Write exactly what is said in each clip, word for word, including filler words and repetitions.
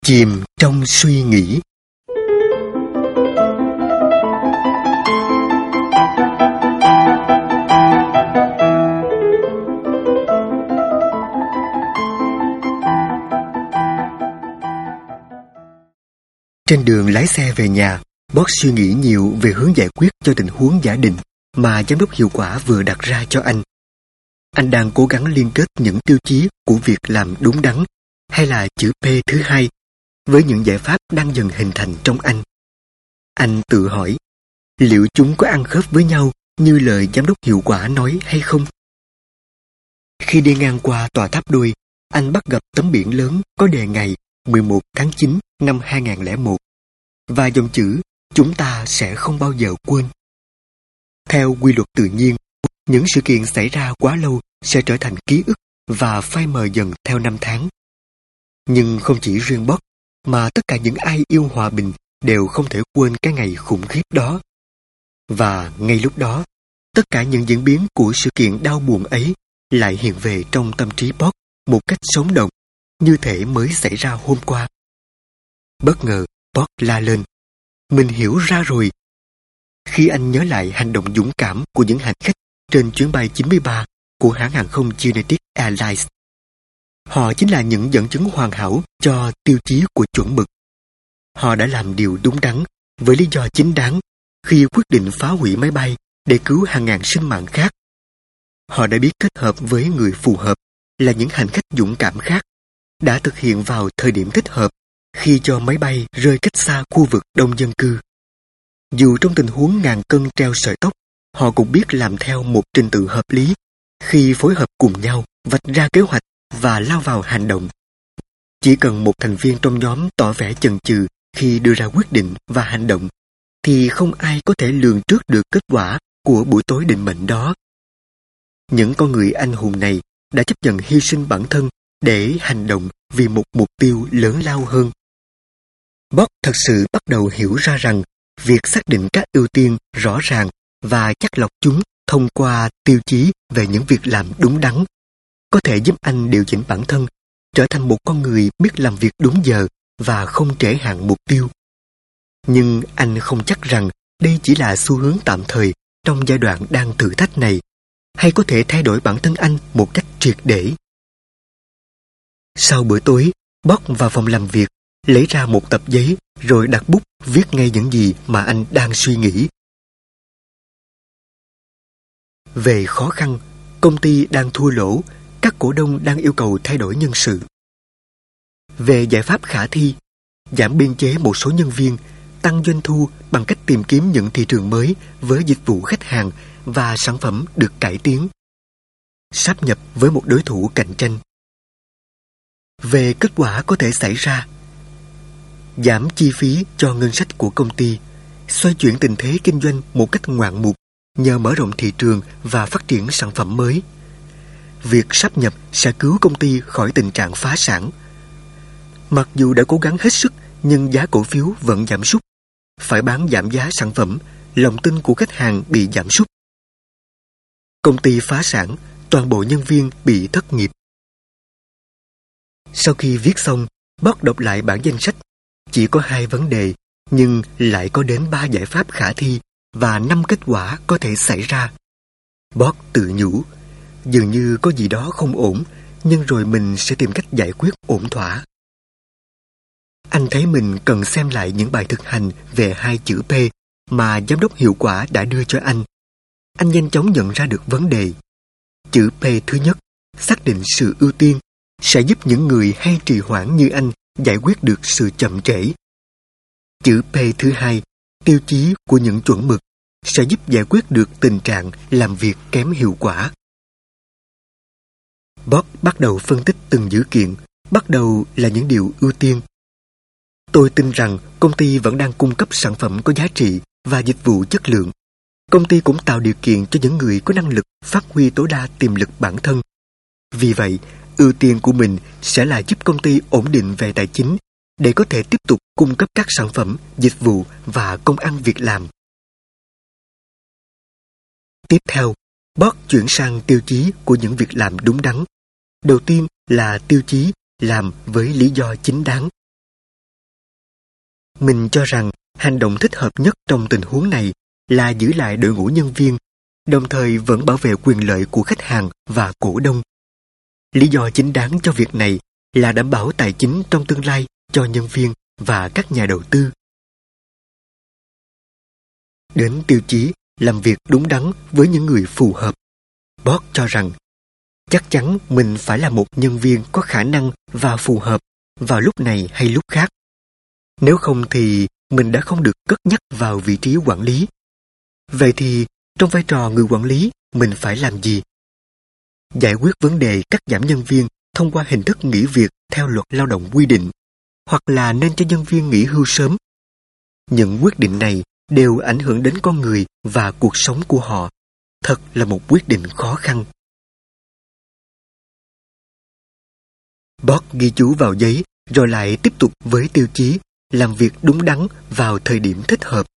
Chìm trong suy nghĩ. Trên đường lái xe về nhà, Boss suy nghĩ nhiều về hướng giải quyết cho tình huống giả định mà giám đốc hiệu quả vừa đặt ra cho anh. Anh đang cố gắng liên kết những tiêu chí của việc làm đúng đắn, hay là chữ P thứ hai, với những giải pháp đang dần hình thành trong anh. Anh tự hỏi, liệu chúng có ăn khớp với nhau như lời giám đốc hiệu quả nói hay không? Khi đi ngang qua tòa tháp đôi, anh bắt gặp tấm biển lớn có đề ngày mười một tháng chín năm hai nghìn không trăm lẻ một và dòng chữ "Chúng ta sẽ không bao giờ quên". Theo quy luật tự nhiên, những sự kiện xảy ra quá lâu sẽ trở thành ký ức và phai mờ dần theo năm tháng. Nhưng không chỉ riêng Boss, mà tất cả những ai yêu hòa bình đều không thể quên cái ngày khủng khiếp đó. Và ngay lúc đó, tất cả những diễn biến của sự kiện đau buồn ấy lại hiện về trong tâm trí Boss một cách sống động, như thể mới xảy ra hôm qua. Bất ngờ, Boss la lên, mình hiểu ra rồi. Khi anh nhớ lại hành động dũng cảm của những hành khách trên chuyến bay chín mươi ba của hãng hàng không United Airlines. Họ chính là những dẫn chứng hoàn hảo cho tiêu chí của chuẩn mực. Họ đã làm điều đúng đắn với lý do chính đáng khi quyết định phá hủy máy bay để cứu hàng ngàn sinh mạng khác. Họ đã biết kết hợp với người phù hợp là những hành khách dũng cảm khác, đã thực hiện vào thời điểm thích hợp khi cho máy bay rơi cách xa khu vực đông dân cư. Dù trong tình huống ngàn cân treo sợi tóc, họ cũng biết làm theo một trình tự hợp lý khi phối hợp cùng nhau vạch ra kế hoạch và lao vào hành động. Chỉ cần một thành viên trong nhóm tỏ vẻ chần chừ khi đưa ra quyết định và hành động, thì không ai có thể lường trước được kết quả của buổi tối định mệnh đó. Những con người anh hùng này đã chấp nhận hy sinh bản thân để hành động vì một mục tiêu lớn lao hơn. Boss thật sự bắt đầu hiểu ra rằng việc xác định các ưu tiên rõ ràng và chắt lọc chúng thông qua tiêu chí về những việc làm đúng đắn có thể giúp anh điều chỉnh bản thân, trở thành một con người biết làm việc đúng giờ và không trễ hạn mục tiêu. Nhưng anh không chắc rằng đây chỉ là xu hướng tạm thời trong giai đoạn đang thử thách này, hay có thể thay đổi bản thân anh một cách triệt để. Sau bữa tối, Boss vào phòng làm việc, lấy ra một tập giấy rồi đặt bút viết ngay những gì mà anh đang suy nghĩ. Về khó khăn, công ty đang thua lỗ, các cổ đông đang yêu cầu thay đổi nhân sự. Về giải pháp khả thi, giảm biên chế một số nhân viên, tăng doanh thu bằng cách tìm kiếm những thị trường mới với dịch vụ khách hàng và sản phẩm được cải tiến. Sáp nhập với một đối thủ cạnh tranh. Về kết quả có thể xảy ra, giảm chi phí cho ngân sách của công ty, xoay chuyển tình thế kinh doanh một cách ngoạn mục nhờ mở rộng thị trường và phát triển sản phẩm mới. Việc sáp nhập sẽ cứu công ty khỏi tình trạng phá sản. Mặc dù đã cố gắng hết sức nhưng giá cổ phiếu vẫn giảm sút. Phải bán giảm giá sản phẩm, lòng tin của khách hàng bị giảm sút. Công ty phá sản, toàn bộ nhân viên bị thất nghiệp. Sau khi viết xong, Boss đọc lại bản danh sách. Chỉ có hai vấn đề, nhưng lại có đến ba giải pháp khả thi và năm kết quả có thể xảy ra. Boss tự nhủ, dường như có gì đó không ổn, nhưng rồi mình sẽ tìm cách giải quyết ổn thỏa. Anh thấy mình cần xem lại những bài thực hành về hai chữ P mà giám đốc hiệu quả đã đưa cho anh. Anh nhanh chóng nhận ra được vấn đề. Chữ P thứ nhất, xác định sự ưu tiên, sẽ giúp những người hay trì hoãn như anh giải quyết được sự chậm trễ. Chữ P thứ hai, tiêu chí của những chuẩn mực, sẽ giúp giải quyết được tình trạng làm việc kém hiệu quả. Boss bắt đầu phân tích từng dữ kiện, bắt đầu là những điều ưu tiên. Tôi tin rằng công ty vẫn đang cung cấp sản phẩm có giá trị và dịch vụ chất lượng. Công ty cũng tạo điều kiện cho những người có năng lực phát huy tối đa tiềm lực bản thân. Vì vậy, ưu tiên của mình sẽ là giúp công ty ổn định về tài chính để có thể tiếp tục cung cấp các sản phẩm, dịch vụ và công ăn việc làm. Tiếp theo, Boss chuyển sang tiêu chí của những việc làm đúng đắn. Đầu tiên là tiêu chí làm với lý do chính đáng. Mình cho rằng hành động thích hợp nhất trong tình huống này là giữ lại đội ngũ nhân viên, đồng thời vẫn bảo vệ quyền lợi của khách hàng và cổ đông. Lý do chính đáng cho việc này là đảm bảo tài chính trong tương lai cho nhân viên và các nhà đầu tư. Đến tiêu chí làm việc đúng đắn với những người phù hợp, Boss cho rằng chắc chắn mình phải là một nhân viên có khả năng và phù hợp vào lúc này hay lúc khác. Nếu không thì mình đã không được cất nhắc vào vị trí quản lý. Vậy thì trong vai trò người quản lý mình phải làm gì? Giải quyết vấn đề cắt giảm nhân viên thông qua hình thức nghỉ việc theo luật lao động quy định, hoặc là nên cho nhân viên nghỉ hưu sớm. Những quyết định này đều ảnh hưởng đến con người và cuộc sống của họ. Thật là một quyết định khó khăn. Boss ghi chú vào giấy rồi lại tiếp tục với tiêu chí làm việc đúng đắn vào thời điểm thích hợp.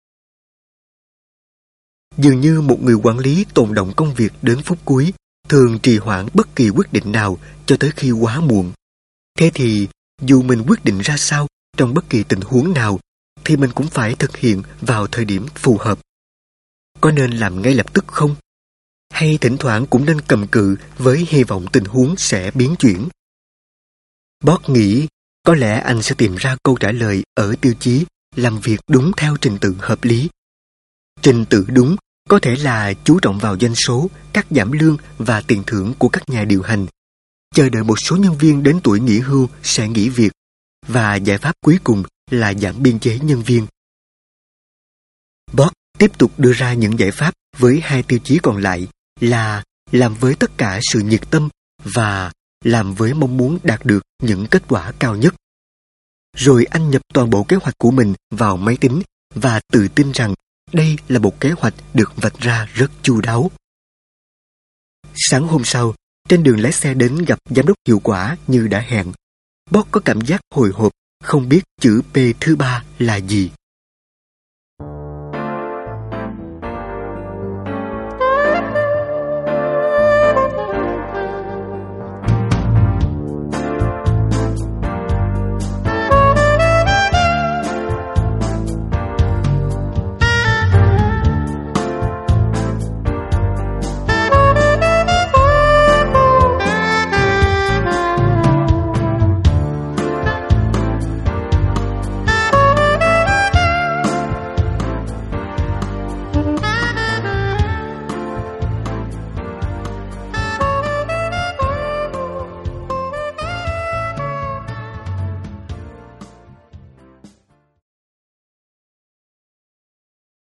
Dường như một người quản lý tồn đọng công việc đến phút cuối, thường trì hoãn bất kỳ quyết định nào cho tới khi quá muộn. Thế thì, dù mình quyết định ra sao trong bất kỳ tình huống nào, thì mình cũng phải thực hiện vào thời điểm phù hợp. Có nên làm ngay lập tức không? Hay thỉnh thoảng cũng nên cầm cự với hy vọng tình huống sẽ biến chuyển? Boss nghĩ có lẽ anh sẽ tìm ra câu trả lời ở tiêu chí làm việc đúng theo trình tự hợp lý. Trình tự đúng có thể là chú trọng vào doanh số, cắt giảm lương và tiền thưởng của các nhà điều hành, chờ đợi một số nhân viên đến tuổi nghỉ hưu sẽ nghỉ việc, và giải pháp cuối cùng là giảm biên chế nhân viên. Boss tiếp tục đưa ra những giải pháp với hai tiêu chí còn lại là làm với tất cả sự nhiệt tâm và làm với mong muốn đạt được những kết quả cao nhất. Rồi anh nhập toàn bộ kế hoạch của mình vào máy tính và tự tin rằng đây là một kế hoạch được vạch ra rất chu đáo. Sáng hôm sau, trên đường lái xe đến gặp giám đốc hiệu quả như đã hẹn, Boss có cảm giác hồi hộp, không biết chữ P thứ ba là gì.